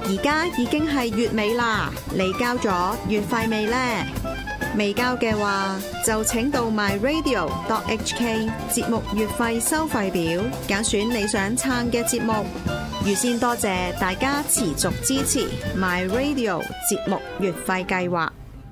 而家已經係月尾啦，你交咗月費未呢？未交嘅話，就請到 myradio.hk 節目月費收費表，揀選你想撐嘅節目。預先多謝大家持續支持 myradio 節目月費計劃。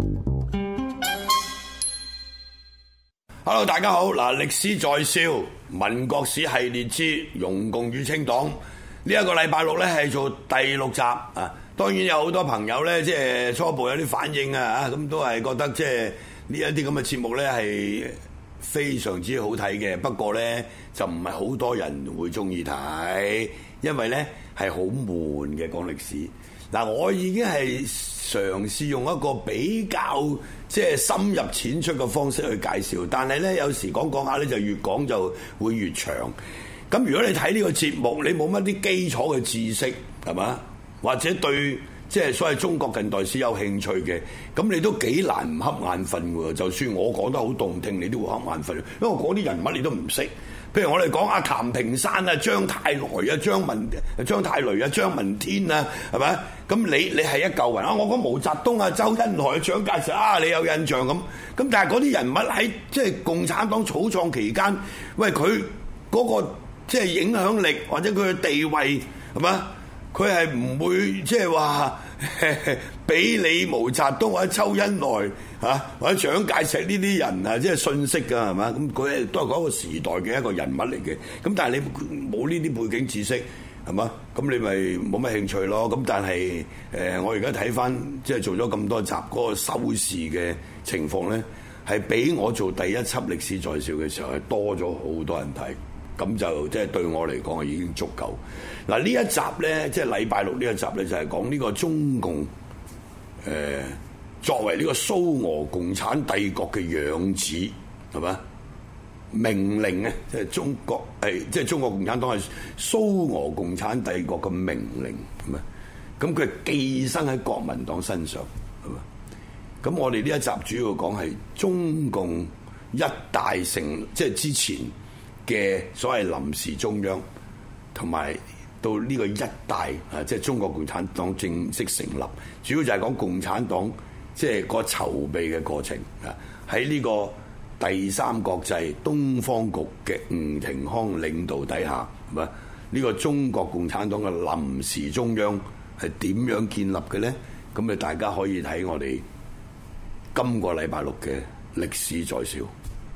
Hello， 大家好！嗱，歷史在笑，民國史系列之容共與清黨。呢一個禮拜六咧係做第6集啊！當然有好多朋友咧，即係初步有啲反應啊，咁都係覺得即係呢一啲咁嘅節目咧係非常之好睇嘅。不過咧就唔係好多人會中意睇，因為咧係好悶嘅講歷史。嗱，我已經係嘗試用一個比較即係深入淺出嘅方式去介紹，但係咧有時講下咧就越講就會越長。咁如果你睇呢個節目，你冇乜啲基礎嘅知識，係嘛？或者對即係所謂中國近代史有興趣嘅，咁你都幾難唔瞌眼瞓喎。就算我講得好動聽，你都會瞌眼瞓，因為嗰啲人物你都唔識。譬如我哋講阿譚平山啊、張太來啊、張太雷啊、張聞天啊，係咪？咁你係一嚿雲啊！我講毛澤東啊、周恩來啊、蔣介石啊，你有印象咁。咁但係嗰啲人物喺即係共產黨草創期間，喂佢嗰個即係影響力或者佢嘅地位係嘛？佢係唔會即係話俾你毛澤東或者周恩來嚇或者蔣介石呢啲人啊，即係信息㗎係嘛？咁佢都係嗰個時代嘅一個人物嚟嘅。咁但係你冇呢啲背景知識係嘛？咁你咪冇乜興趣咯。咁但係我而家睇翻即係做咗咁多集嗰個收視嘅情況咧，係比我做第一輯歷史在笑嘅時候係多咗好多人睇。咁就即係對我嚟講已經足夠。嗱，呢一集咧，即係禮拜六呢一集咧，就係講呢個中共作為呢個蘇俄共產帝國嘅養子係嘛？命令啊，即係中國即係中國共產黨係蘇俄共產帝國嘅命令係嘛？咁佢寄生喺國民黨身上係嘛？咁我哋呢一集主要講係中共一大成，即係之前嘅所謂臨時中央，同埋到呢個一大啊，即係中國共產黨正式成立，主要就係講共產黨即係個籌備嘅過程啊。喺呢個第三國際東方局嘅吳廷康領導底下，係嘛？呢個中國共產黨嘅臨時中央係點樣建立嘅咧？咁咪大家可以睇我哋今個禮拜六嘅歷史在笑。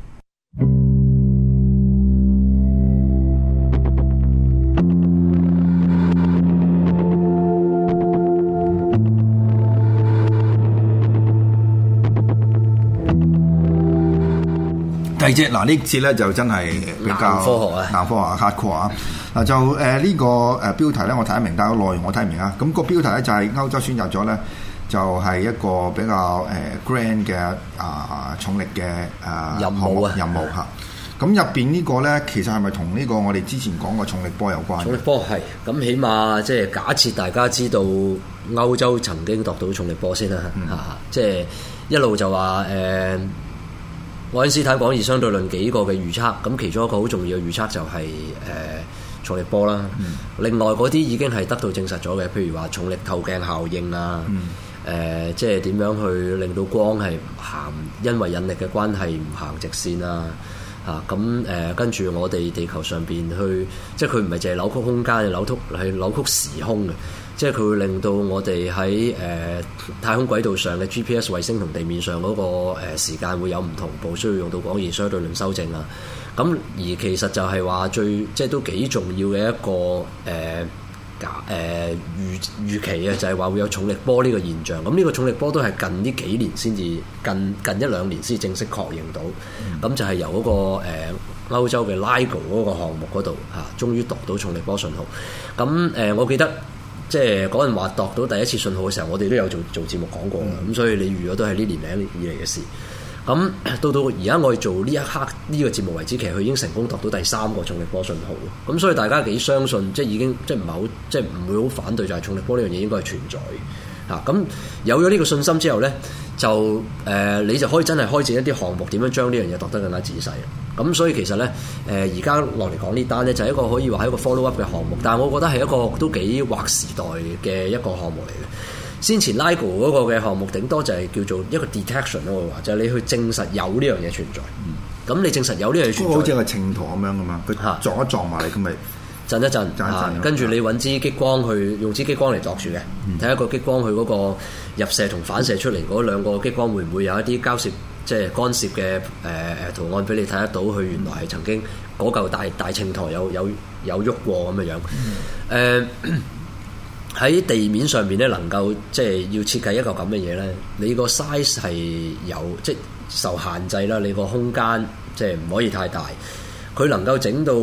第二節嗱，呢節咧就真係比較硬科學啊 hardcore 啊。嗱就呢個標題咧，我睇得明，但係個內容我睇唔明啊。咁個標題咧就係歐洲選擇咗咧，就係一個比較grand 嘅重力嘅任務嚇。咁入邊呢個咧，其實係咪同呢個我哋之前講過重力波有關？ 重力波係咁，起碼即係假設大家知道歐洲曾經度到重力波先啦嚇，即係一路就話愛因斯坦廣義相對論幾個嘅預測，咁其中一個好重要嘅預測就係重力波啦。另外嗰啲已經係得到證實咗嘅，譬如話重力透鏡效應啊，即係點樣去令到光係行，因為引力嘅關係唔行直線啊。咁跟住我哋地球上邊去，即係佢唔係淨係扭曲空間，係扭曲時空嘅。即係佢會令到我哋喺太空軌道上嘅 GPS 衛星同地面上嗰個時間會有唔同步，需要用到廣義相對論修正啊。咁而其實就係話即係都幾重要嘅一個預期啊，就係話會有重力波呢個現象。咁呢個重力波都係近呢幾年先至近一兩年先正式確認到。咁就係由嗰個歐洲嘅 LIGO 嗰個項目嗰度終於度到重力波信號。咁我記得。即係嗰陣話度到第一次信號嘅時候，我哋都有做節目講過嘅，咁所以你預咗都係呢年零以嚟嘅事。咁到而家我哋做呢一刻呢個節目為止，其實佢已經成功度到第3個重力波信號。咁所以大家幾相信，即係已經即係唔係好，即係唔會好反對，就係重力波呢樣嘢應該係存在。咁有咗呢個信心之後咧， 就你就可以真係開展一啲項目，點樣將呢樣嘢度得更加仔細。咁所以其實咧，而家落嚟講呢單咧，就係一個可以話係一個 follow up 嘅項目，但係我覺得係一個都幾劃時代嘅一個項目嚟嘅。先前 LIGO 嗰個嘅項目，頂多就係叫做一個 detection 咯，話就係你去證實有呢樣嘢存在。咁你證實有呢樣嘢存在， 好似個秤砣咁樣噶嘛，佢撞一撞埋嚟，咁咪震一震，跟住你揾支激光用支激光嚟度住嘅，睇下個激光佢嗰個入射同反射出嚟嗰兩個激光會唔會有一啲交涉，即係干涉嘅圖案俾你睇得到，佢原來係曾經嗰嚿大秤砣有喐過咁嘅樣。喺地面上面咧，能夠即係要設計一個咁嘅嘢咧，你個 size 係有即係受限制啦，你個空間即係唔可以太大。佢能夠整到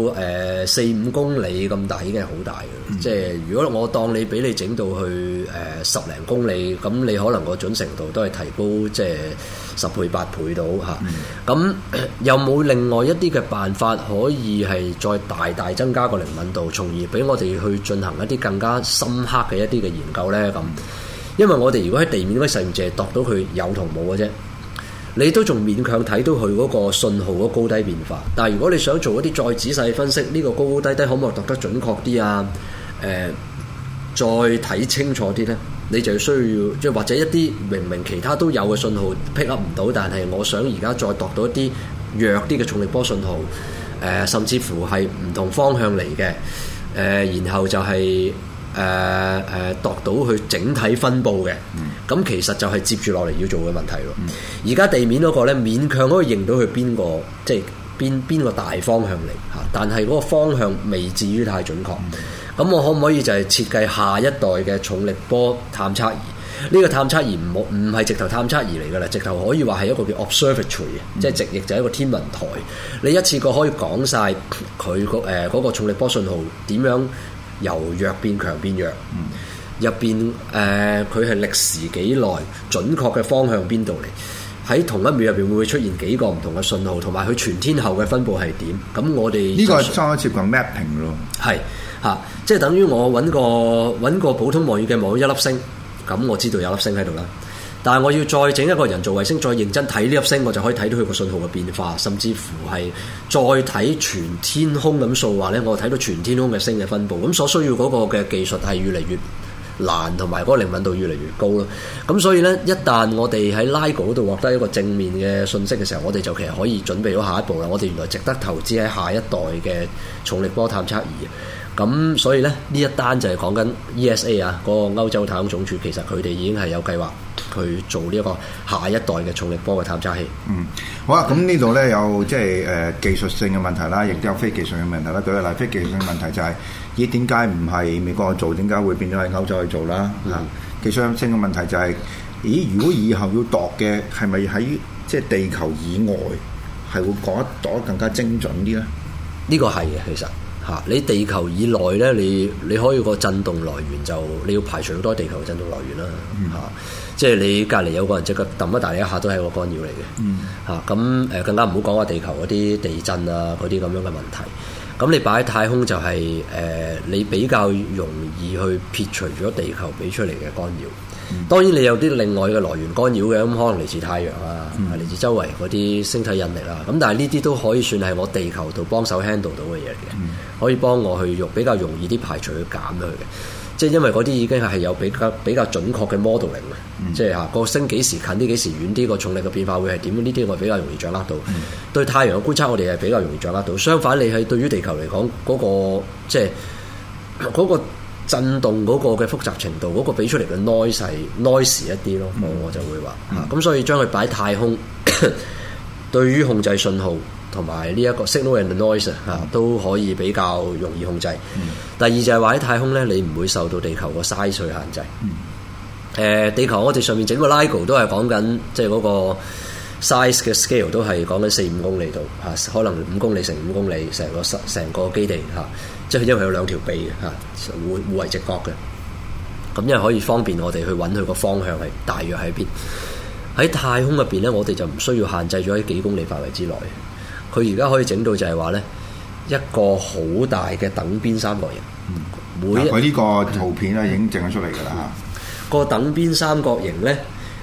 4-5公里咁大已經係好大嘅，即係如果我當你俾你整到去10零公里，咁你可能個準程度都係提高即係10倍8倍到嚇。咁有冇另外一啲嘅辦法可以係再大大增加個靈敏度，從而俾我哋去進行一啲更加深刻嘅一啲嘅研究呢？咁因為我哋如果喺地面嗰啲實驗淨係度到佢有同冇嘅啫。你都仲勉強睇到佢嗰個信號嗰高低變化，但係如果你想做一啲再仔細分析，呢個高高低低可唔可以度得準確啲啊？再睇清楚啲呢，你就需要即係或者一啲明明其他都有嘅信號 pick up 唔到，但係我想而家再度到一啲弱啲嘅重力波信號，甚至乎係唔同方向嚟嘅，然後就係度到佢整體分佈嘅，咁其實就係接住落嚟要做嘅問題咯。而家地面嗰個咧，勉強可以認到佢邊個，即係邊個大方向嚟嚇，但係嗰個方向未至於太準確。咁我可唔可以就係設計下一代嘅重力波探測儀？呢個探測儀唔係直頭探測儀嚟㗎啦，直頭可以話係一個叫 observatory 即係直譯就係一個天文台。你一次過可以講晒佢嗰個重力波信號點樣由弱變強變弱，入邊佢係歷時幾耐，準確嘅方向邊度嚟？喺同一秒入邊會唔會出現幾個唔同嘅信號，同埋佢全天候嘅分佈係點？咁我哋呢個係差唔多接近 mapping 咯， 係嚇，即係等於我揾個普通望遠鏡望到一粒星，咁我知道有粒星喺度啦。但係我要再整一個人造衛星，再認真睇呢粒星，我就可以睇到佢個信號嘅變化，甚至乎係再睇全天空咁數話咧，我睇到全天空嘅星嘅分佈。咁所需要嗰個嘅技術係越嚟越難，同埋嗰個靈敏度越嚟越高咯。咁所以咧，一旦我哋喺 LIGO 嗰度獲得一個正面嘅信息嘅時候，我哋就其實可以準備到下一步啦。我哋原來值得投資喺下一代嘅重力波探測儀。咁所以咧，呢一單就係講緊 ESA 啊，嗰個歐洲太空總署，其實佢哋已經係有計劃去做呢一個下一代嘅重力波嘅探測器。 好啊，咁呢度咧有即係技術性嘅問題啦，亦都有非技術嘅問題啦。舉個例，非技術性嘅問題就係咦，點解唔係美國去做，點解會變咗喺歐洲去做啦？技術性嘅問題就係咦，如果以後要度嘅係咪喺即係地球以外係會度得更加精準啲咧？ 呢個係嘅，其實。你地球以內咧，你可以個震動來源就你要排除好多地球嘅震動來源啦。即係你隔離有個人即刻揼一大你一下都係個干擾嚟嘅。咁更加唔好講話地球嗰啲地震啊嗰啲咁樣嘅問題。咁你擺喺太空就係你比較容易去撇除咗地球俾出嚟嘅干擾。當然你有啲另外嘅來源干擾嘅，咁可能嚟自太陽啊，嚟自周圍嗰啲星體引力啦。咁但係呢啲都可以算係我地球度幫手 handle 到嘅嘢嚟嘅，可以幫我去比較容易啲排除去減咗佢嘅。即係因為嗰啲已經係有比較準確嘅 modeling 嘅，即係個星幾時近啲幾時遠啲，個重力嘅變化會係點？呢啲我比較容易掌握到。對太陽嘅觀察我哋係比較容易掌握到。相反，你係對於地球嚟講嗰個即係嗰個震動嗰個嘅複雜程度，嗰個俾出嚟嘅 noise 一啲咯，我就會話咁，所以將佢擺太空，對於控制信號同埋呢一個 signal and noise 都可以比較容易控制。第二就係話喺太空咧，你唔會受到地球個 size 去限制。地球我哋上面整個 LIGO 都係講緊，即係嗰個 size 嘅 scale 都係講緊4-5公里度可能5公里乘5公里成個基地即係因為有兩條臂嘅互為直角嘅，咁因為可以方便我哋去揾佢個方向係大約喺邊。喺太空入邊咧，我哋就唔需要限制咗喺幾公里範圍之內。佢而家可以整到就係話咧，一個好大嘅等邊三角形。佢呢個圖片咧已經整咗出嚟㗎啦。 個等邊三角形咧，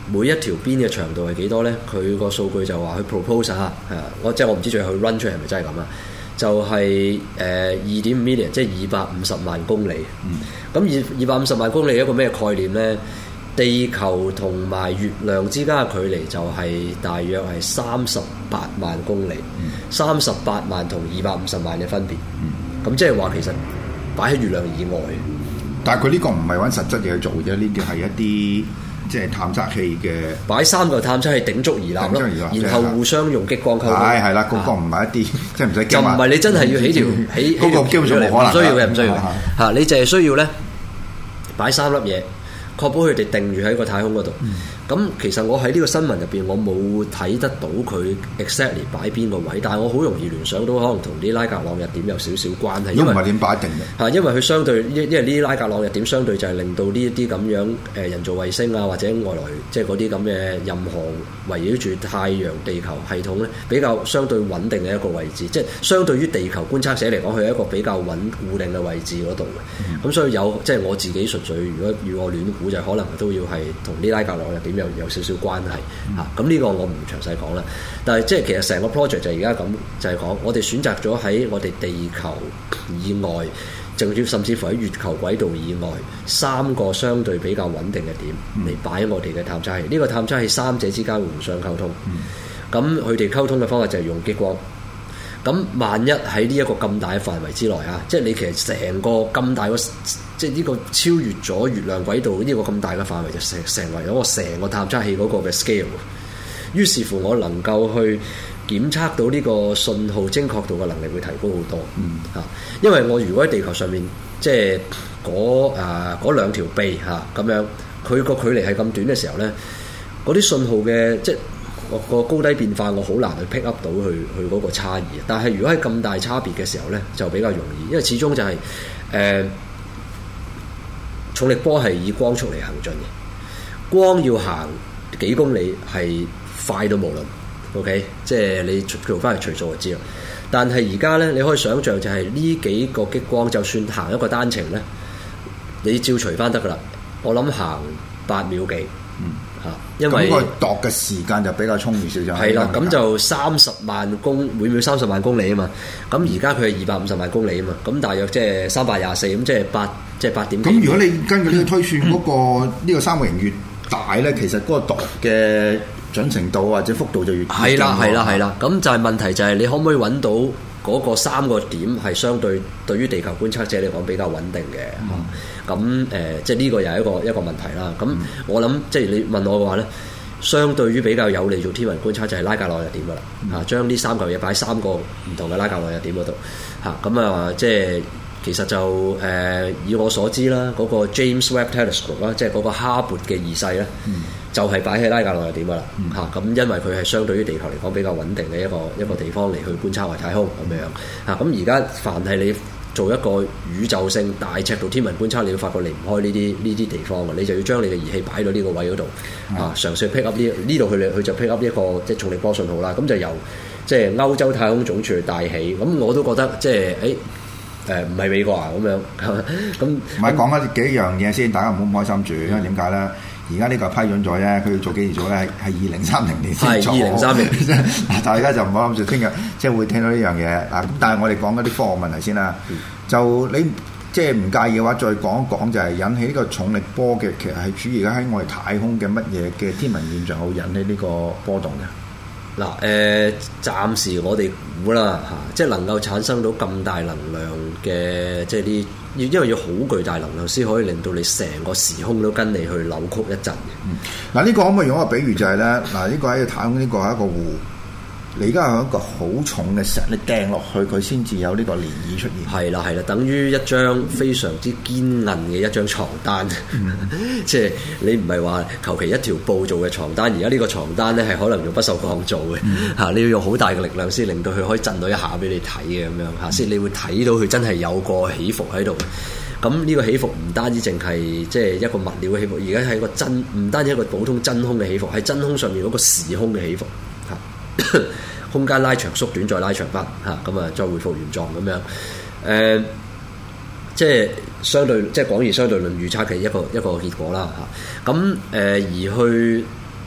每一條邊嘅長度係幾多咧？佢個數據就話佢 propose 嚇，我唔知最後佢 run 出嚟係咪真係咁啊？就係2.5 million， 即係250萬公里。咁250萬公里一個咩概念咧？地球同埋月亮之間嘅距離就係大約係38萬公里，38萬同250萬嘅分別。咁即係話其實擺喺月亮以外。 但係佢呢個唔係揾實質嘢去做啫，呢啲係一啲即係探測器嘅。擺 3個探測器頂足而立咯，然後互相用激光溝通。 係啦，嗰個唔係一啲即係唔使。 就唔係你真係要起條起嗰個基本上冇可能。唔需要嘅，唔需要嘅嚇，你淨係需要咧擺3粒嘢。確保佢哋定住喺個太空嗰度。咁其實我喺呢個新聞入邊，我冇睇得到佢 exactly 擺邊個位，但係我好容易聯想到可能同啲拉格朗日點有少少關係。因為唔係點擺定嘅嚇，因為佢相對，因為呢啲拉格朗日點相對就係令到呢一啲咁樣人造衛星啊，或者外來即係嗰啲咁嘅任何圍繞住太陽地球系統咧，比較相對穩定嘅一個位置。即係相對於地球觀測者嚟講，佢係一個比較固定嘅位置嗰度嘅。咁所以即係我自己純粹，如果要我亂估，就可能都要係同啲拉格朗日點有少少關係嚇。咁呢個我唔詳細講啦。但係即係其實成個 project 就而家咁，就係講我哋選擇咗喺我哋地球以外，甚至乎喺月球軌道以外3個相對比較穩定嘅點嚟擺我哋嘅探測器。呢個探測器三者之間互相溝通。咁佢哋溝通嘅方法就係用激光。咁萬一喺呢一個咁大嘅範圍之內啊，即係你其實成個咁大個，即係呢個超越咗月亮軌道呢個咁大嘅範圍，就成為咗我成個探測器嗰個嘅 scale。於是乎，我能夠去檢測到呢個信號精確度嘅能力會提高好多。因為我如果喺地球上面，即係嗰兩條臂咁樣，佢個距離係咁短嘅時候咧，嗰啲信號嘅即係個高低變化，我好難去 pick up 到佢嗰個差異。但係如果喺咁大差別嘅時候咧，就比較容易，因為始終就係重力波係以光速嚟行進嘅，光要行幾公里係快到無論 ，OK， 即係你做翻嚟除數就知啦。但係而家咧，你可以想像就係呢幾個激光，就算行一個單程咧，你照除翻得噶啦。我諗行8秒幾。因為咁個度嘅時間就比較充裕少少。 係啦，咁就每秒30萬公里啊嘛。咁而家佢係250萬公里啊嘛。咁大約即係324，咁即係8點幾。 咁如果你根據呢個推算嗰個呢個三角形越大咧，其實嗰個度嘅準程度或者幅度就越係啦。咁就係問題就係你可唔可以揾到嗰個3個點係相對對於地球觀測者嚟講比較穩定嘅？咁即係呢個又係一個問題啦。咁我諗即係你問我嘅話咧，相對於比較有利做天文觀測就係拉格朗日點噶啦。將呢3嚿嘢擺喺3個唔同嘅拉格朗日點嗰度咁即係其實就以我所知啦，嗰個 James Webb Telescope 啦，即係嗰個哈勃嘅2世咧，就係擺喺拉格朗日點噶啦。咁因為佢係相對於地球嚟講比較穩定嘅一個地方嚟去觀察外太空咁樣。咁而家凡係你做一個宇宙性大尺度天文觀測，你要發覺離唔開呢啲地方嘅，你就要將你嘅儀器擺到呢個位嗰度嘗試 pick up 呢度佢就 pick up 呢一個即係重力波信號啦。咁就由即係歐洲太空總署帶起。咁我都覺得即係唔係美國啊咁樣咁。唔係講一幾樣嘢先，大家唔好唔開心住，因為點解咧？而家呢個批准咗啫，佢要做幾時做咧？係2030年先做。係2030年。大家就唔好諗住聽日即係會聽到呢樣嘢嗱。但係我哋講一啲科學問題先啦。就你即係唔介意嘅話，再講一講就係引起呢個重力波嘅，其實係主要而家喺我哋太空嘅乜嘢嘅天文現象會引起呢個波動嘅。 嗱暫時我哋估啦即係能夠產生到咁大能量嘅，即係啲因為要好巨大能量先可以令到你成個時空都跟你去扭曲一陣嘅。 嗱呢個可唔可以用一個比喻就係咧？嗱呢個喺太空，呢個係一個湖。你而家係一個好重嘅石，你掟落去佢先至有呢個漣漪出現。 係啦，等於一張非常之堅韌嘅一張床單。即係你唔係話求其一條布做嘅床單，而家呢個床單咧係可能用不鏽鋼做嘅。你要用好大嘅力量先令到佢可以震到一下俾你睇嘅咁樣先你會睇到佢真係有個起伏喺度。咁呢個起伏唔單止淨係即係一個物料嘅起伏，而家係一個唔單止一個普通真空嘅起伏，係真空上面嗰個時空嘅起伏。空間拉長縮短再拉長翻咁再回復原狀咁樣即係相對即係廣義相對論預測嘅一個結果啦咁而去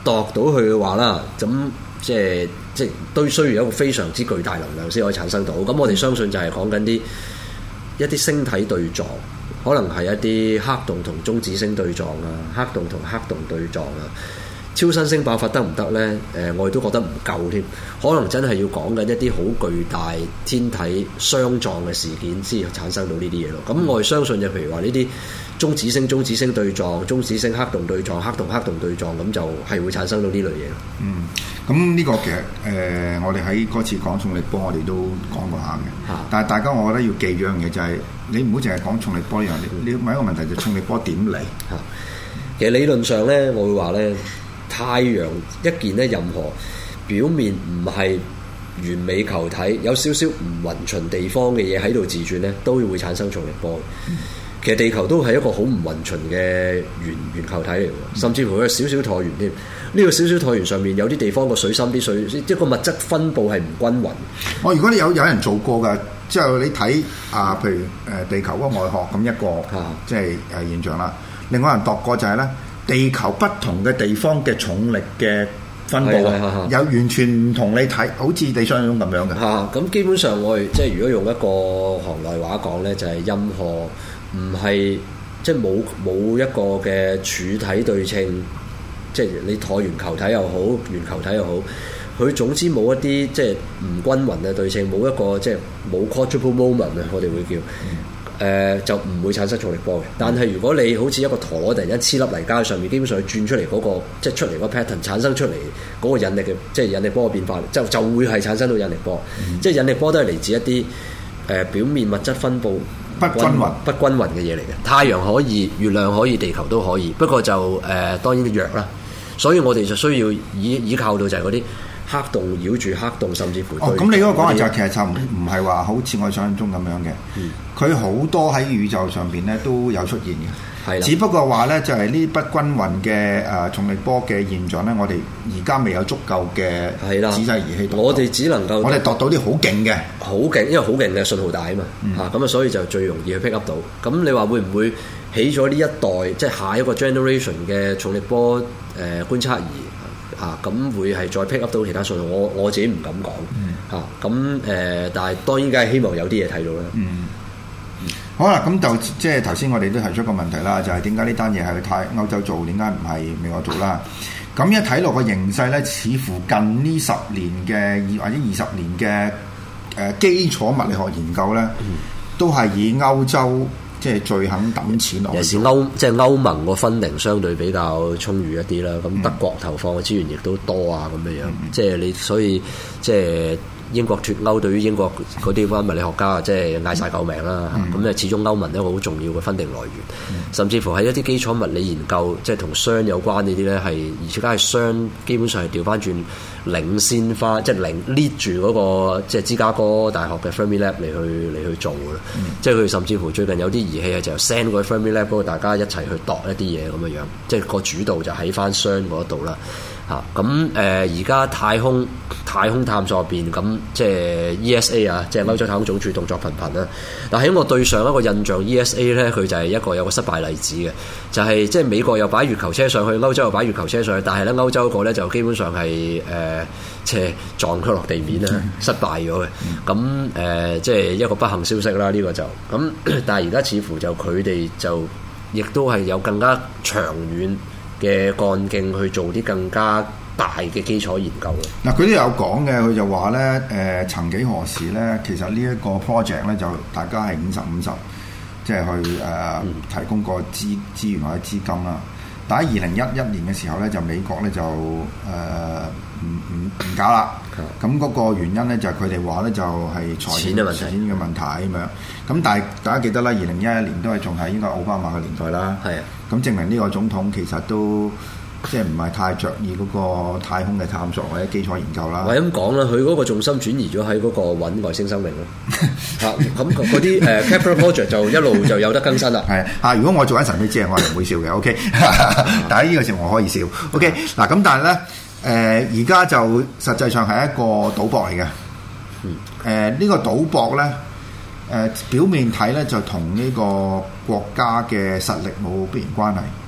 度到佢嘅話啦，咁即係都需要有一個非常之巨大能量先可以產生到。咁我哋相信就係講緊一啲星體對撞，可能係一啲黑洞同中子星對撞啊，黑洞同黑洞對撞啊。超新星爆發得唔得呢？我哋都覺得唔夠添，可能真係要講緊一啲好巨大天體相撞嘅事件先產生到呢啲嘢咯。咁我哋相信就譬如話呢啲中子星對撞、中子星黑洞對撞、黑洞對撞，咁就係會產生到呢類嘢咯。 咁呢個其實我哋喺嗰次講重力波，我哋都講過下嘅。但係大家我覺得要記住樣嘢就係、是，你唔好淨係講重力波呢樣，你要問一個問題就係重力波點嚟？ 其實理論上呢，我會話呢。太陽一件咧，任何表面唔係完美球體，有少少唔勻循地方嘅嘢喺度自轉咧，都會產生重力波。其實地球都係一個好唔勻循嘅圓球體嚟嘅，甚至乎有少少橢圓添。呢個少少橢圓上面有啲地方個水深啲水，即係個物質分佈係唔均勻。 如果你有人做過㗎，之後你睇譬如地球嗰個外殼咁一個，即係現象啦。另外有人度過就係咧。地球不同嘅地方嘅重力嘅分佈有完全唔同你睇，好似地上咁樣嘅。 咁基本上我哋即係如果用一個行內話講咧，就係任何唔係即係冇一個嘅柱體對稱，即係你橢圓球體又好，圓球體又好，佢總之冇一啲即係唔均勻嘅對稱，冇一個即係冇 quadruple moment 啊，我哋會叫。就唔會產生重力波嘅。但係如果你好似一個陀螺突然間黐粒泥膠上面，基本上轉出嚟嗰個即係出嚟個 pattern 產生出嚟嗰個引力嘅，即係引力波嘅變化，就會係產生到引力波。即係引力波都係嚟自一啲表面物質分佈不均勻嘅嘢嚟嘅。太陽可以，月亮可以，地球都可以。不過就當然弱啦。所以我哋就需要依靠到就係嗰啲黑洞繞住黑洞，甚至乎咁你嗰個講法就其實就唔係話好似我想象中咁樣嘅。佢好多喺宇宙上邊咧都有出現嘅。係啦。只不過話咧就係呢不均勻嘅重力波嘅現象咧，我哋而家未有足夠嘅仔細儀器度。我哋只能夠我哋度到啲好勁嘅， 好勁，因為好勁嘅信號大啊嘛。咁所以就最容易去 pick up 到。咁你話會唔會起咗呢一代即係下一個 generation 嘅重力波觀測儀？咁會係再 pick up 到其他信號，我自己唔敢講。但係當然梗係希望有啲嘢睇到啦。 好啦，咁就即係頭先我哋都提出個問題啦，就係點解呢單嘢係去歐洲做，點解唔係美國做啦？咁一睇落個形勢咧，似乎近呢10年嘅或者20年嘅基礎物理學研究咧，都係以歐洲即係最肯抌錢落去。尤其是歐盟個分齡相對比較充裕一啲啦，咁德國投放嘅資源亦都多啊，咁樣樣。即係你所以即係。英國脫歐對於英國嗰啲物理學家即係嗌晒救命啦，咁始終歐盟一個好重要嘅分定來源，甚至乎係一啲基礎物理研究，即係同熵有關呢啲咧，係而且加係熵基本上係調翻轉領先翻，即係lead住嗰個即係芝加哥大學嘅 Fermi Lab 嚟去做嘅啦。即係佢甚至乎最近有啲儀器係就 send 過去 Fermi Lab 嗰度，大家一齊去度一啲嘢咁樣樣，即係個主導就喺翻熵嗰度啦。而家太空探索入邊咁，即係 ESA 啊，即係歐洲太空總署動作頻頻啦。但喺我對上一個印象 ESA 咧，佢就係有個失敗例子嘅，就係即係美國又擺月球車上去，歐洲又擺月球車上去，但係咧歐洲個咧就基本上係即係撞咗落地面啦，失敗咗嘅。咁即係一個不幸消息啦，呢個就咁。但係而家似乎就佢哋就亦都係有更加長遠嘅幹勁去做啲更加大嘅基礎研究嘅。嗱，佢都有講嘅，佢就話咧，曾幾何時咧，其實呢一個 project 咧就大家係50-50，即係去提供個資源或者資金啦。但喺2011年嘅時候咧，就美國咧就唔搞啦。咁嗰個原因咧就係佢哋話咧就係財政嘅問題咁樣。咁但係大家記得啦，2011年都係仲係應該奧巴馬嘅年代啦。係啊。咁證明呢個總統其實都即係唔係太着意嗰個太空嘅探索或者基礎研究啦。係咁講啦，佢嗰個重心轉移咗喺嗰個揾外星生命咯。咁嗰啲Kepler Project 就一路就有得更新啦。係如果我做緊神秘之夜，我係唔會笑嘅。OK， 但係呢個時候我可以笑。OK， 嗱咁但係咧。而家就實際上係一個賭博嚟嘅。呢個賭博咧，表面睇咧就同呢個國家嘅實力冇必然關係。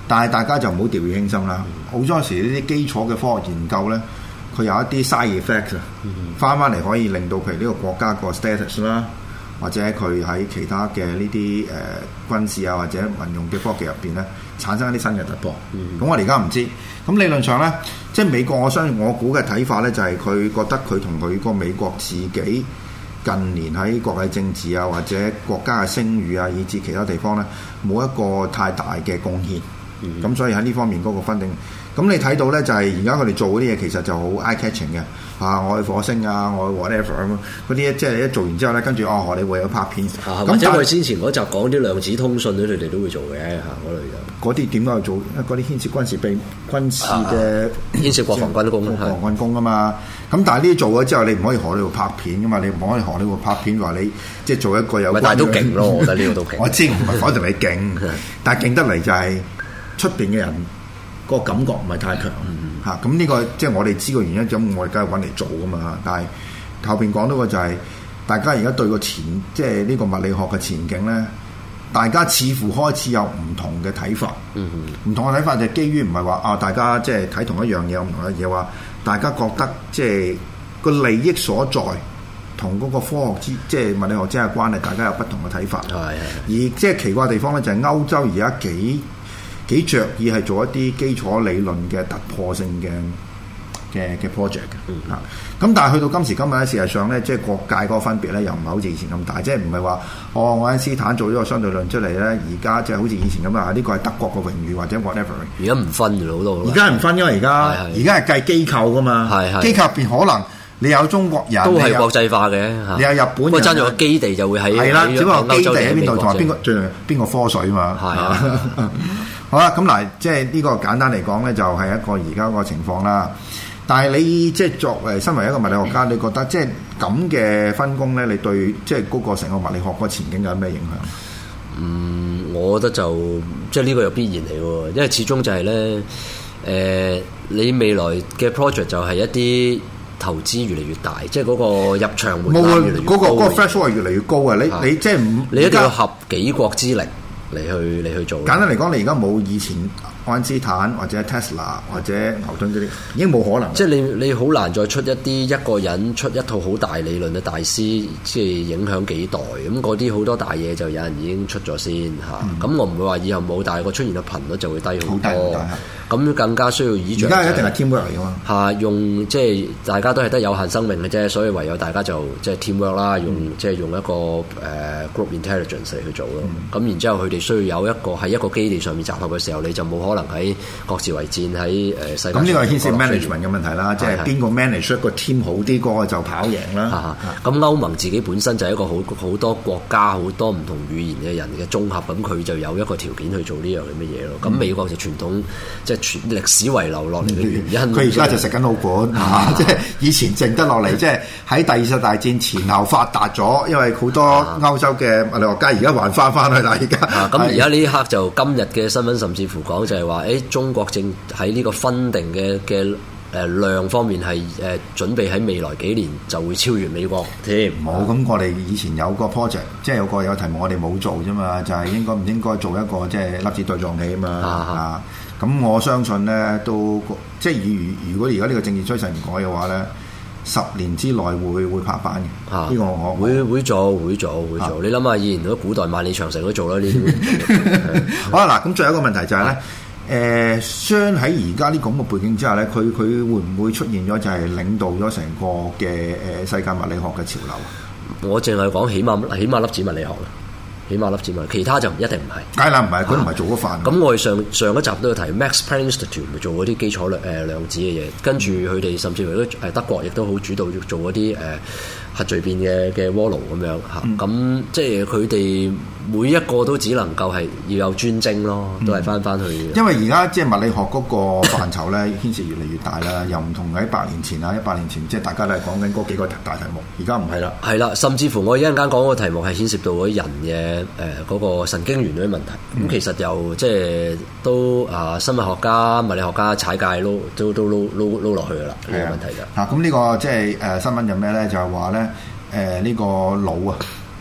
但係大家就唔好掉以輕心啦。好多時呢啲基礎嘅科學研究咧，佢有一啲 side effect 啊，翻嚟可以令到譬如呢個國家個 status 啦，或者佢喺其他嘅呢啲軍事啊或者民用嘅科技入邊咧，產生一啲新嘅突破。咁我哋而家唔知。咁理論上咧，即係美國，我相信我估嘅睇法咧，就係佢覺得佢同佢個美國自己近年喺國際政治啊或者國家嘅聲譽啊，以至其他地方咧，冇一個太大嘅貢獻。咁所以喺呢方面嗰個分定，咁你睇到咧就係而家佢哋做嗰啲嘢其實就好 eye catching 嘅，我去火星啊，我去 whatever 咁嗰啲，即係一做完之後咧，跟住荷里活有拍片， 或者佢先前嗰集講啲量子通訊咧，佢哋都會做嘅嗰類嘅。 嗰啲點解去做？嗰啲牽涉軍事嘅牽涉國防軍工， 國防軍工啊嘛。咁但係呢啲做咗之後，你唔可以荷里活拍片噶嘛，你唔可以荷里活拍片話你即係做一個有關。 但係都勁咯，我覺得呢個都勁。 我知唔係否定你勁，但係勁得嚟就係出邊嘅人個感覺唔係太強嚇。咁呢個即係我哋知個原因，咁我哋梗係揾嚟做噶嘛。但係後邊講到個就係大家而家對個前即係呢個物理學嘅前景咧，大家似乎開始有唔同嘅睇法。唔同嘅睇法就係基於唔係話大家即係睇同一樣嘢，有唔同嘅嘢話，大家覺得即係個利益所在同嗰個科學即係物理學之間嘅關係，大家有不同嘅睇法。而即係奇怪嘅地方咧，就係歐洲而家幾着意係做一啲基礎理論嘅突破性嘅 project 嘅。咁但係去到今時今日咧，事實上咧，即係各界嗰個分別咧，又唔係好似以前咁大，即係唔係話愛因斯坦做咗個相對論出嚟咧，而家即係好似以前咁啊，呢個係德國嘅榮譽或者 whatever。而家唔分嘅好多。 而家唔分，因為而家係計機構噶嘛。機構入邊可能你有中國人， 都係國際化嘅。 你有日本人，不過爭咗個基地就會喺係啦，只不過基地喺邊度同埋邊個科水嘛。好啦，咁嗱，即係呢個簡單嚟講咧，就係一個而家個情況啦。但係你即係作為身為一個物理學家，你覺得即係咁嘅分工咧，你對即係嗰個成個物理學個前景有咩影響？ 我覺得就即係呢個有必然嚟喎，因為始終就係咧，你未來嘅 project 就係一啲投資越嚟越大，即係嗰個入場門檻越嚟越高。 嗰個 threshold 係越嚟越高啊！你即係你一定要合幾國之力嚟去做。 簡單嚟講，你而家冇以前愛因斯坦或者 Tesla 或者牛頓嗰啲，已經冇可能。 即係你好難再出一個人出一套好大理論嘅大師，即係影響幾代咁嗰啲好多大嘢就有人已經出咗先嚇。咁我唔會話以後冇，但係個出現嘅頻率就會低好多。咁更加需要依仗。 而家一定係 teamwork 嚟㗎嘛。 用即係大家都係得有限生命嘅啫，所以唯有大家就即係 teamwork 啦，即係用一個group intelligence 嚟去做咯。咁然之後佢哋需要有一個喺一個基地上面集合嘅時候，你就冇可能喺各自為戰喺世界。 咁呢個係牽涉 management 嘅問題啦，即係邊個 manage 一個 team 好啲，嗰個就跑贏啦。 咁歐盟自己本身就係一個好多國家好多唔同語言嘅人嘅綜合，咁佢就有一個條件去做呢樣嘅乜嘢咯。咁美國就傳統即係歷史遺留落嚟嘅原因。 佢而家就食緊老本，即係以前剩得落嚟，即係喺第二次大戰前後發達咗，因為好多歐洲嘅物理學家而家還翻去啦。而家咁而家呢一刻就今日嘅新聞，甚至乎講就係話，中國正喺呢個分定嘅量方面係準備喺未來幾年就會超越美國添。 冇咁，我哋以前有個 project，即係有個題目我哋冇做啫嘛，就係應該唔應該做一個即係粒子對撞器啊嘛。咁我相信咧都即係如果而家呢個政治趨勢唔改嘅話咧，10年之內會拍板嘅。呢個我會做。你諗下，以前嗰古代萬里長城都做啦呢啲。 好啦，嗱，咁最後一個問題就係咧，相喺而家呢咁嘅背景之下咧，佢會唔會出現咗就係領導咗成個嘅世界物理學嘅潮流？ 我淨係講起碼粒子物理學啦。起碼粒子物理，其他就一定唔係。 梗係啦，唔係佢唔係做嗰範。 咁我哋上一集都有提 Max Planck Institute 做嗰啲基礎量子嘅嘢，跟住佢哋甚至乎都德國亦都好主導做嗰啲核聚變嘅鍋爐咁樣嚇。咁即係佢哋每一個都只能夠係要有專精咯，都係翻去。 因為而家即係物理學嗰個範疇咧牽涉越嚟越大啦，又唔同喺100年前啊，100年前即係大家都係講緊嗰幾個大題目，而家唔係啦。 係啦，甚至乎我一陣間講個題目係牽涉到嗰人嘅嗰個神經元嗰啲問題。咁其實又即係都生物學家、物理學家踩界都撈落去噶啦，呢個問題就咁呢個即係新聞就咩咧？就係話咧呢個腦啊，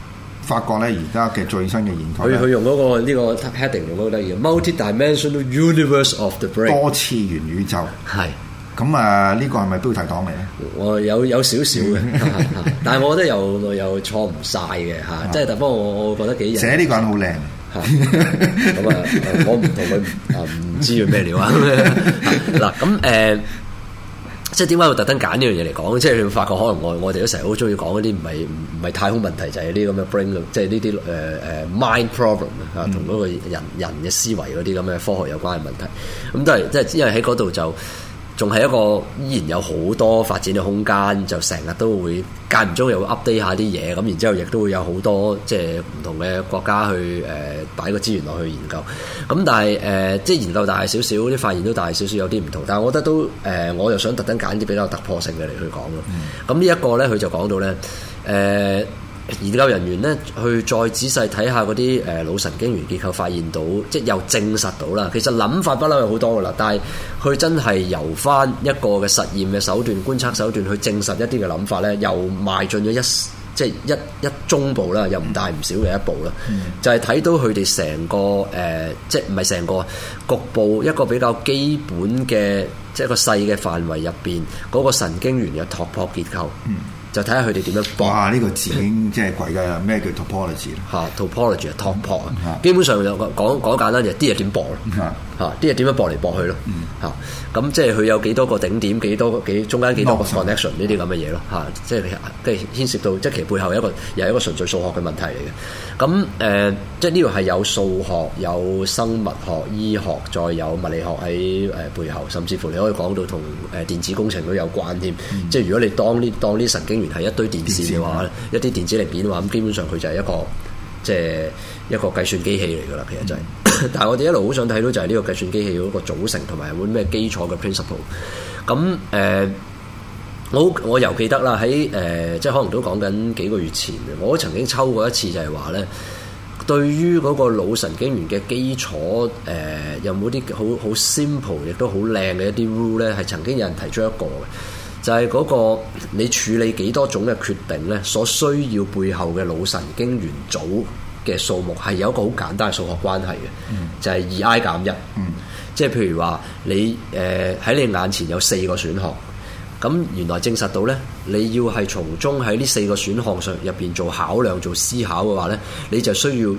發覺咧，而家嘅最新嘅研究， 佢用嗰個呢個 heading 用嗰個得意 multi-dimensional universe of the brain 多次元宇宙係。 咁啊，呢個係咪標題黨嚟咧？我有少少嘅，但係我覺得又錯唔晒嘅嚇，即係不過我覺得幾寫呢個人好靚咁啊，我唔同佢唔知佢咩料啊嗱咁即係點解要特登揀呢樣嘢嚟講？即係你會發覺可能我哋都成日好中意講嗰啲唔係太空問題，就係呢啲咁嘅 brain 即係呢啲mind problem 啊，同嗰個人嘅思維嗰啲咁嘅科學有關嘅問題。咁都係即係因為喺嗰度就仲係一個依然有好多發展嘅空間，就成日都會間唔中又會 update 下啲嘢，咁然之後亦都會有好多即係唔同嘅國家去擺個資源落去研究。咁但係即係研究大少少，啲發現都大少少，有啲唔同。但係我覺得都我又想特登揀啲比較突破性嘅嚟去講咯。咁呢一個咧，佢就講到咧研究人員咧去再仔細睇下嗰啲腦神經元結構，發現到即係又證實到啦。其實諗法不嬲有好多噶啦，但係佢真係由翻一個嘅實驗嘅手段、觀察手段去證實一啲嘅諗法咧，又邁進咗一中步啦，又唔大唔小嘅一步啦。就係睇到佢哋成個即係唔係成個局部一個比較基本嘅，即係一個細嘅範圍入邊嗰個神經元嘅拓撲結構。就睇下佢哋點樣搏。 哇！呢個字已經即係貴㗎，咩叫 topology 嚇 topology 係拓撲啊！基本上就講簡單就係啲嘢點搏咯嚇，啲嘢點樣搏嚟搏去咯嚇。咁即係佢有幾多個頂點，中間幾多個 connection 呢啲咁嘅嘢咯嚇。即係牽涉到即係其實背後又係一個純粹數學嘅問題嚟嘅。咁即係呢度係有數學、有生物學、醫學，再有物理學喺背後，甚至乎你可以講到同電子工程都有關添。即係如果你當啲神經係一堆電線嘅話，一啲電子零件嘅話，咁基本上佢就係一個計算機器嚟㗎啦。其實就係，但係我哋一路好想睇到就係呢個計算機器嗰個組成同埋有冇咩基礎嘅 principle。咁我又記得啦，喺即係可能都講緊幾個月前，我曾經抽過一次就係話咧，對於嗰個腦神經元嘅基礎有冇啲好 simple 亦都好靚嘅一啲 rule 咧，係曾經有人提出一個嘅。就係嗰個你處理幾多種嘅決定咧，所需要背後嘅腦神經元組嘅數目係有一個好簡單嘅數學關係嘅，就係 2i 減1。即係譬如話你喺你眼前有4個選項，咁原來證實到咧，你要係從中喺呢4個選項上入邊做考量、做思考嘅話咧，你就需要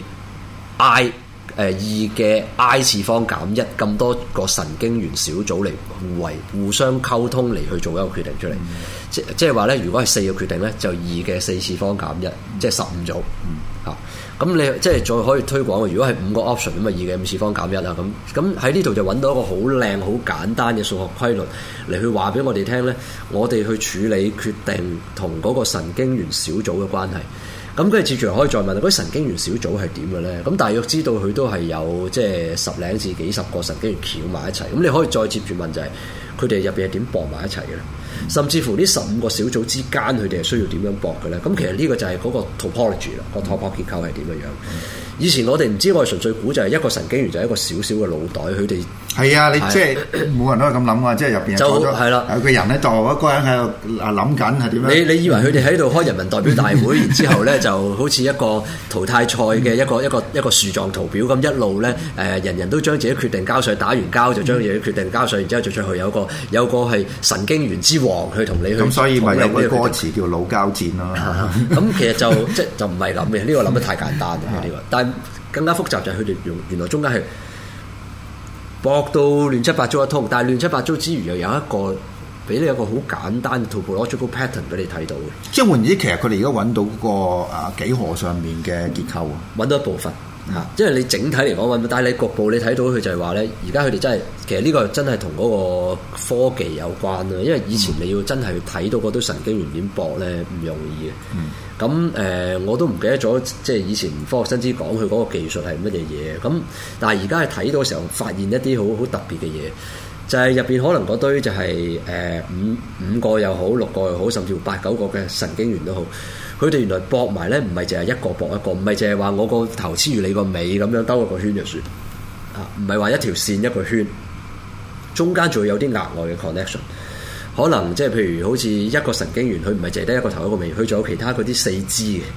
2嘅 i 次方減1咁多個神經元小組嚟互相溝通嚟去做一個決定出嚟。即係話咧，如果係4個決定咧，就2嘅4次方減1，即係15組。咁你即係再可以推廣。如果係5個 option 咁啊，2嘅5次方減1啦。咁喺呢度就揾到一個好靚、好簡單嘅數學規律嚟去話俾我哋聽咧，我哋去處理決定同嗰個神經元小組嘅關係。咁跟住接住可以再問嗰啲神經元小組係點嘅咧？咁大約知道佢都係有即係10零至幾十個神經元翹埋一齊。咁你可以再接住問就係佢哋入邊係點駁埋一齊嘅咧？甚至乎呢15個小組之間佢哋係需要點樣駁嘅咧？咁其實呢個就係嗰個 topology 啦，個拓撲結構係點嘅樣？以前我哋唔知，我係純粹估就係一個神經元就係一個小小嘅腦袋，佢哋係啊，你即係冇人都係咁諗啊！即係入邊就係啦， 有個人喺度，一個人喺度諗緊係點樣？ 你以為佢哋喺度開人民代表大會，然之後咧就好似一個淘汰賽嘅一個樹狀圖表咁一路咧人人都將自己決定交上，打完交就將自己決定交上，然之後就出去有個係神經元之王去同你去。咁所以咪有個歌詞叫腦交戰咯。 咁其實就唔係咁嘅，呢個諗得太簡單啦，呢個。但係更加複雜就係佢哋原來中間係駁到亂七八糟一通，但係亂七八糟之餘又有一個俾你有一個好簡單嘅 topological pattern 俾你睇到嘅。即係換言之，其實佢哋而家揾到個幾何上面嘅結構， 揾到一部分。即係你整體嚟講，但係你局部你睇到佢就係話咧，而家佢哋真係其實呢個真係同嗰個科技有關啦。因為以前你要真係睇到嗰堆神經元點駁咧，唔容易嘅。咁我都唔記得咗，即係以前科學新知講佢嗰個技術係乜嘢嘢。咁但係而家係睇到嘅時候，發現一啲好特別嘅嘢，就係入邊可能嗰堆就係五個又好，6個又好，甚至乎8、9個嘅神經元都好。佢哋原來駁埋咧，唔係淨係一個駁一個，唔係淨係話我個頭黐住你個尾咁樣兜一個圈就算，唔係話一條線一個圈，中間仲有啲額外嘅 connection， 可能即係譬如好似一個神經元，佢唔係淨係得一個頭一個尾，佢仲有其他嗰啲4支嘅，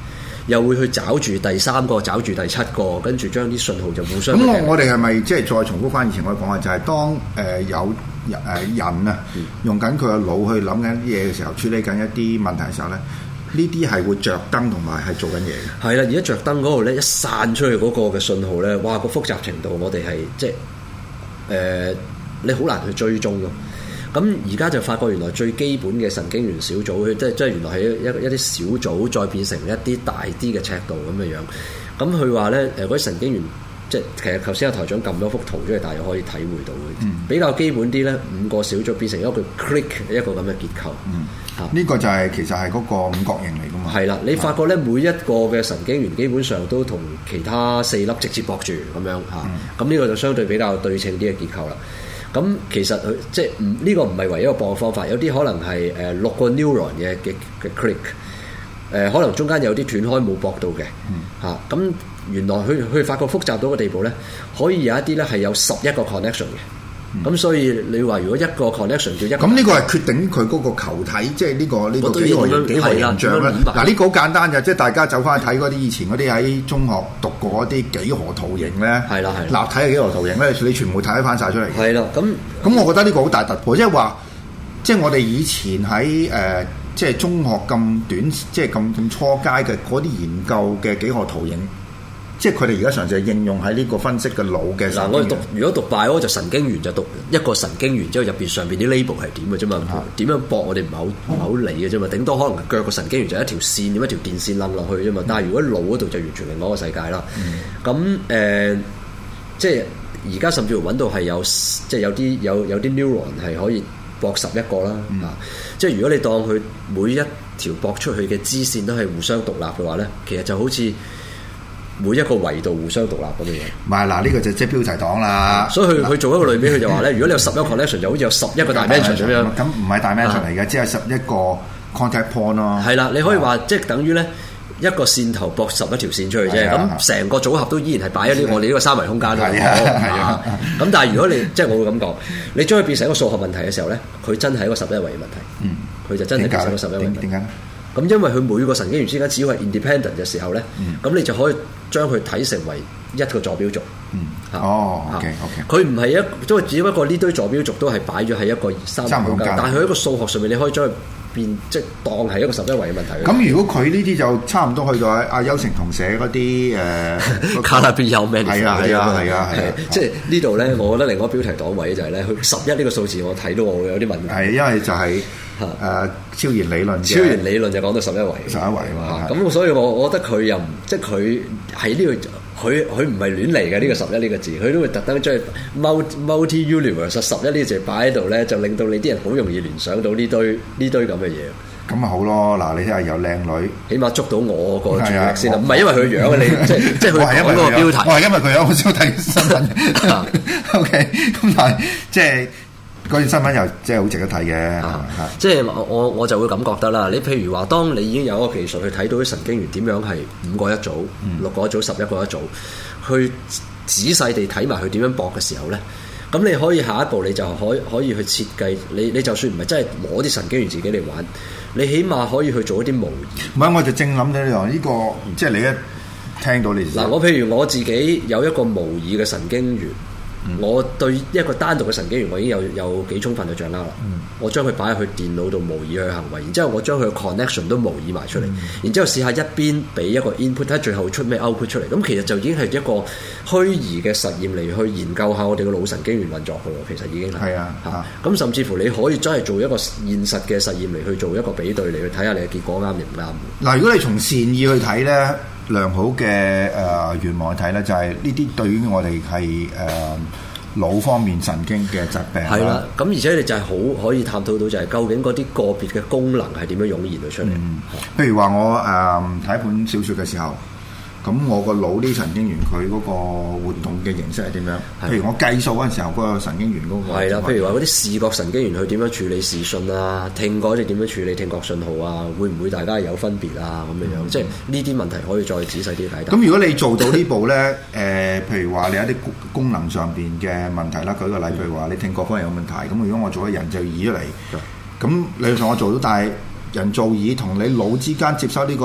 又會去找住第三個，找住第七個，跟住將啲信號就互相。 咁我哋係咪即係再重複翻以前我講嘅，就係當有人啊用緊佢個腦去諗緊啲嘢嘅時候，處理緊一啲問題嘅時候咧，呢啲係會着燈同埋係做緊嘢嘅。係啦，而家着燈嗰度咧，一散出去嗰個嘅信號咧，哇！個複雜程度我哋係即係你好難去追蹤咯。咁而家就發覺原來最基本嘅神經元小組，即係原來係一啲小組再變成一啲大啲嘅尺度咁嘅樣。咁佢話咧嗰啲神經元，即係其實頭先阿台長撳咗幅圖出嚟，大家可以體會到嘅。比較基本啲咧，5個小組變成一個 click 一個咁嘅結構。 呢個就係其實係嗰個五角形嚟㗎嘛。 係啦，你發覺咧每一個嘅神經元基本上都同其他4粒直接駁住咁樣嚇。咁呢個就相對比較對稱啲嘅結構啦。咁其實佢即係呢個唔係唯一一個駁嘅方法，有啲可能係6個 neuron 嘅 click， 可能中間有啲斷開冇駁到嘅嚇。咁原來佢發覺複雜到個地步咧，可以有一啲咧係有11個 connection 嘅。咁所以你話如果一個 connection 叫一個， 咁呢個係決定佢嗰個球體，即係呢個幾何形象咧。嗱呢個好簡單嘅，即係大家走翻去睇嗰啲以前嗰啲喺中學讀過嗰啲幾何圖形咧， 係啦， 立體嘅幾何圖形咧，你全部睇得翻晒出嚟。 係啦，咁我覺得呢個好大突破，即係話，即係我哋以前喺即係中學咁短，即係咁初階嘅嗰啲研究嘅幾何圖形。即係佢哋而家嘗試應用喺呢個分析嘅腦嘅。嗱， 我哋如果讀 bio 就神經元就讀一個神經元之後入邊上邊啲 label 係點嘅啫嘛，點樣駁我哋唔係好理嘅啫嘛，頂多可能腳個神經元就一條線咁一條電線冧落去啫嘛。但係如果腦嗰度就完全另外一個世界啦。咁即係而家甚至乎揾到係有即係有啲 neuron 係可以駁11個啦。即係如果你當佢每一條駁出去嘅支線都係互相獨立嘅話咧，其實就好似每一個維度互相獨立咁嘅嘢， 唔係嗱，呢個就即係標題黨啦。 所以佢做一個類比，佢就話咧，如果你有11個 connection，就好似有11個 dimension 咁樣。 咁唔係 dimension 嚟嘅，只係11個 contact point 咯。 係啦，你可以話即係等於咧一個線頭駁11條線出去啫。咁成個組合都依然係擺喺我哋呢個三維空間度。咁但係如果你即係我會咁講，你將佢變成一個數學問題嘅時候咧，佢真係一個11維嘅問題。佢就真係變成一個11維問題。點解？咁因為佢每個神經元之間只要係 independent 嘅時候咧，咁你就可以將佢睇成為一個坐標軸。 OK。 佢唔係因為只不過呢堆坐標軸都係擺咗喺一個三維空間，但係佢喺個數學上面你可以將佢變即係當係一個11維嘅問題。 咁如果佢呢啲就差唔多去到阿邱成同寫嗰啲卡拉比有咩？ 係啊， 即係呢度咧，我覺得另外一個標題黨位就係咧，佢11呢個數字我睇到我會有啲問題。 係因為就係超弦理論就講到11維嘛。 咁所以我覺得佢又即係佢喺呢個佢唔係亂嚟嘅呢個11呢個字，佢都會特登將 multi universe 11呢個字擺喺度咧，就令到你啲人好容易聯想到呢堆咁嘅嘢。 咁咪好咯，嗱你睇下有靚女， 起碼捉到我個注意力先啦，唔係因為佢樣啊，你即係佢講嗰個標題， 我係因為佢樣好少睇新聞。OK，咁但係即係嗰段新聞又即係好值得睇嘅。 即係我就會咁覺得啦。你譬如話，當你已經有一個技術去睇到啲神經元點樣係5個一組、6個一組、11個一組，去仔細地睇埋佢點樣駁嘅時候咧。咁你可以下一步，你就可以去設計你就算唔係真係攞啲神經元自己嚟玩，你起碼可以去做一啲模擬。 唔係，我就正諗到呢個，即係你一聽到你嗱，我譬如我自己有一個模擬嘅神經元，我對一個單獨嘅神經元我已經有幾充分嘅掌握啦。我將佢擺入去電腦度模擬佢行為，然之後我將佢嘅 connection 都模擬埋出嚟，然之後試下一邊俾一個 input，睇最後出咩 output 出嚟。咁其實就已經係一個虛擬嘅實驗嚟去研究下我哋嘅腦神經元運作嘅喎。其實已經係咁甚至乎你可以真係做一個現實嘅實驗嚟去做一個比對嚟去睇下你嘅結果啱定唔啱。 嗱，如果你從善意去睇咧，良好嘅願望去睇咧，就係呢啲對於我哋係腦方面神經嘅疾病係啦。咁而且你就係好可以探討到就係究竟嗰啲個別嘅功能係點樣湧現到出嚟。 譬如話我睇一本小説嘅時候，咁我個腦啲神經元佢嗰個活動嘅形式係點樣？譬如我計數嗰陣時候，嗰個神經元嗰個係啦。譬如話嗰啲視覺神經元佢點樣處理視訊啊，聽覺即係點樣處理聽覺信號啊，會唔會大家有分別啊咁樣樣？即係呢啲問題可以再仔細啲解答。 咁如果你做到呢步咧，譬如話你有啲功能上邊嘅問題啦，舉個例，譬如話你聽覺方面有問題，咁如果我做咗人造耳出嚟，咁你同我做到，但係人造耳同你腦之間接收呢個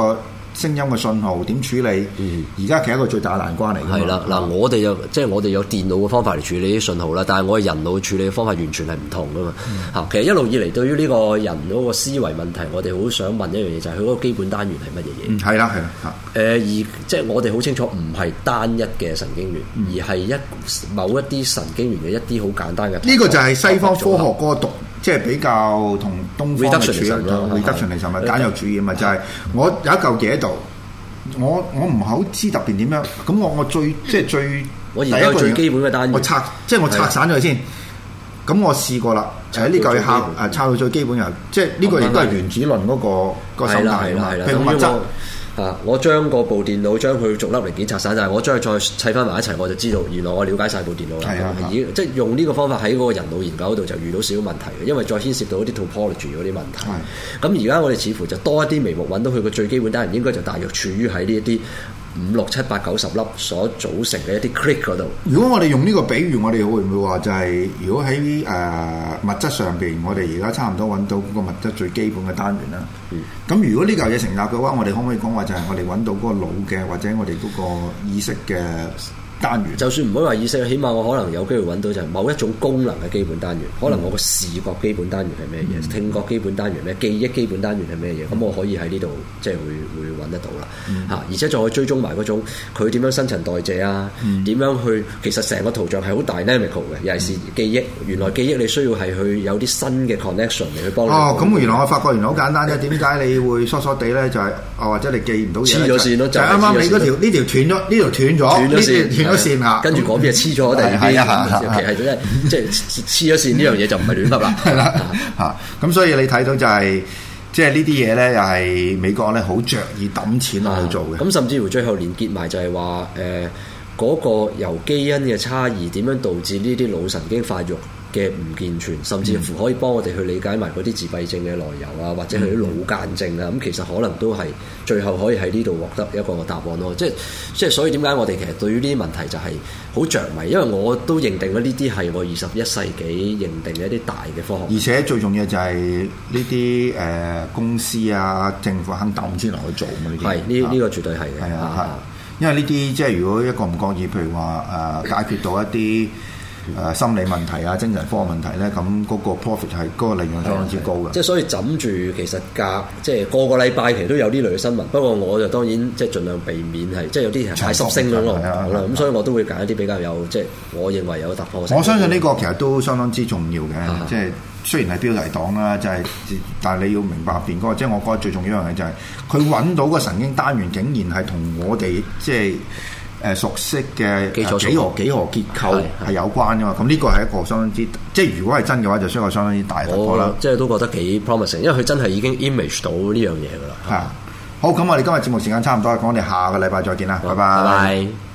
聲音嘅信號點處理？而家其實一個最大嘅難關嚟嘅。 係啦，嗱，我哋有電腦嘅方法嚟處理啲信號啦，但係我哋人腦處理嘅方法完全係唔同噶嘛。其實一路以嚟對於呢個人嗰個思維問題，我哋好想問一樣嘢，就係佢嗰個基本單元係乜嘢嘢？ 係啦。 而即係我哋好清楚，唔係單一嘅神經元，而係某一啲神經元嘅一啲好簡單嘅。 呢個就係西方科學嗰個即係比較同東方嘅處理，reductionism 咪簡約主義嘛，就係我有一嚿嘢喺度，我唔係好知特別點樣，咁我最我而家最基本嘅單元， 我拆散咗佢先，咁我試過啦，就喺呢嚿嘢拆到最基本嘅，即係呢個亦都係原子論嗰個心態啊嘛，譬如物質。 我將個部電腦將佢逐粒零件拆散，但係我將佢再砌翻埋一齊，我就知道原來我了解晒部電腦啦。即係用呢個方法喺嗰個人腦研究嗰度就遇到少少問題嘅，因為再牽涉到啲 topology 嗰啲問題。咁而家我哋似乎就多一啲眉目揾到佢個最基本單元，應該就大約處於喺呢一啲5、6、7、8、9、10粒所組成嘅一啲 click 嗰度。如果我哋用呢個比喻，我哋會唔會話就係如果喺物質上邊，我哋而家差唔多揾到嗰個物質最基本嘅單元啦。咁如果呢嚿嘢成立嘅話，我哋可唔可以講話就係我哋揾到嗰個腦嘅或者我哋嗰個意識嘅單元？就算唔好話意識，起碼我可能有機會揾到就係某一種功能嘅基本單元。可能我個視覺基本單元係咩嘢？聽覺基本單元咩？記憶基本單元係咩嘢？咁我可以喺呢度即係會揾得到啦。而且再去追蹤埋嗰種佢點樣新陳代謝啊？點樣去？其實成個圖像係好 dynamical 嘅，尤其是記憶。原來記憶你需要係去有啲新嘅 connection 嚟去幫你。咁原來我發覺原來好簡單啫。點解你會疏疏地咧？就係或者你記唔到嘢？黐咗線咯，就啱啱你嗰條呢條斷咗，呢條斷咗，斷咗線啊！跟住嗰邊黐咗，第二邊即係黐咗線呢樣嘢就唔係亂噏啦。係啦， 咁所以你睇到就係即係呢啲嘢咧，又係美國咧好着意揼錢落去做嘅。 咁甚至乎最後連結埋就係話嗰個由基因嘅差異點樣導致呢啲腦神經發育嘅唔健全，甚至乎可以幫我哋去理解埋嗰啲自閉症嘅來由啊，或者係啲腦間症啊，咁其實可能都係最後可以喺呢度獲得一個答案咯。即係所以點解我哋其實對於呢啲問題就係好着迷，因為我都認定咗呢啲係我21世紀認定嘅一啲大嘅科學。 而且最重要就係呢啲公司啊、政府肯抌錢落去做嘛，呢啲係呢個絕對係嘅。 係因為呢啲即係如果一個唔覺意，譬如話解決到一啲心理問題啊、精神科問題咧，咁嗰個 profit 係嗰個利潤相當之高嘅。 即係所以枕住其實即係個禮拜其實都有呢類嘅新聞。不過我就當然即係盡量避免係即係有啲太濕聲咁咯。咁所以我都會揀一啲比較有即係我認為有突破性。 我相信呢個其實都相當之重要嘅，即係雖然係標題黨啦，即係但係你要明白入邊嗰個，即係我覺得最重要一樣嘢就係佢揾到個神經單元竟然係同我哋即係熟悉嘅幾何結構係有關㗎嘛。咁呢個係一個相當之即係如果係真嘅話，就需要相當之大突破啦。 即係都覺得幾 promising，因為佢真係已經 image 到呢樣嘢㗎啦。 係好，咁我哋今日節目時間差唔多，咁我哋下個禮拜再見啦，拜拜。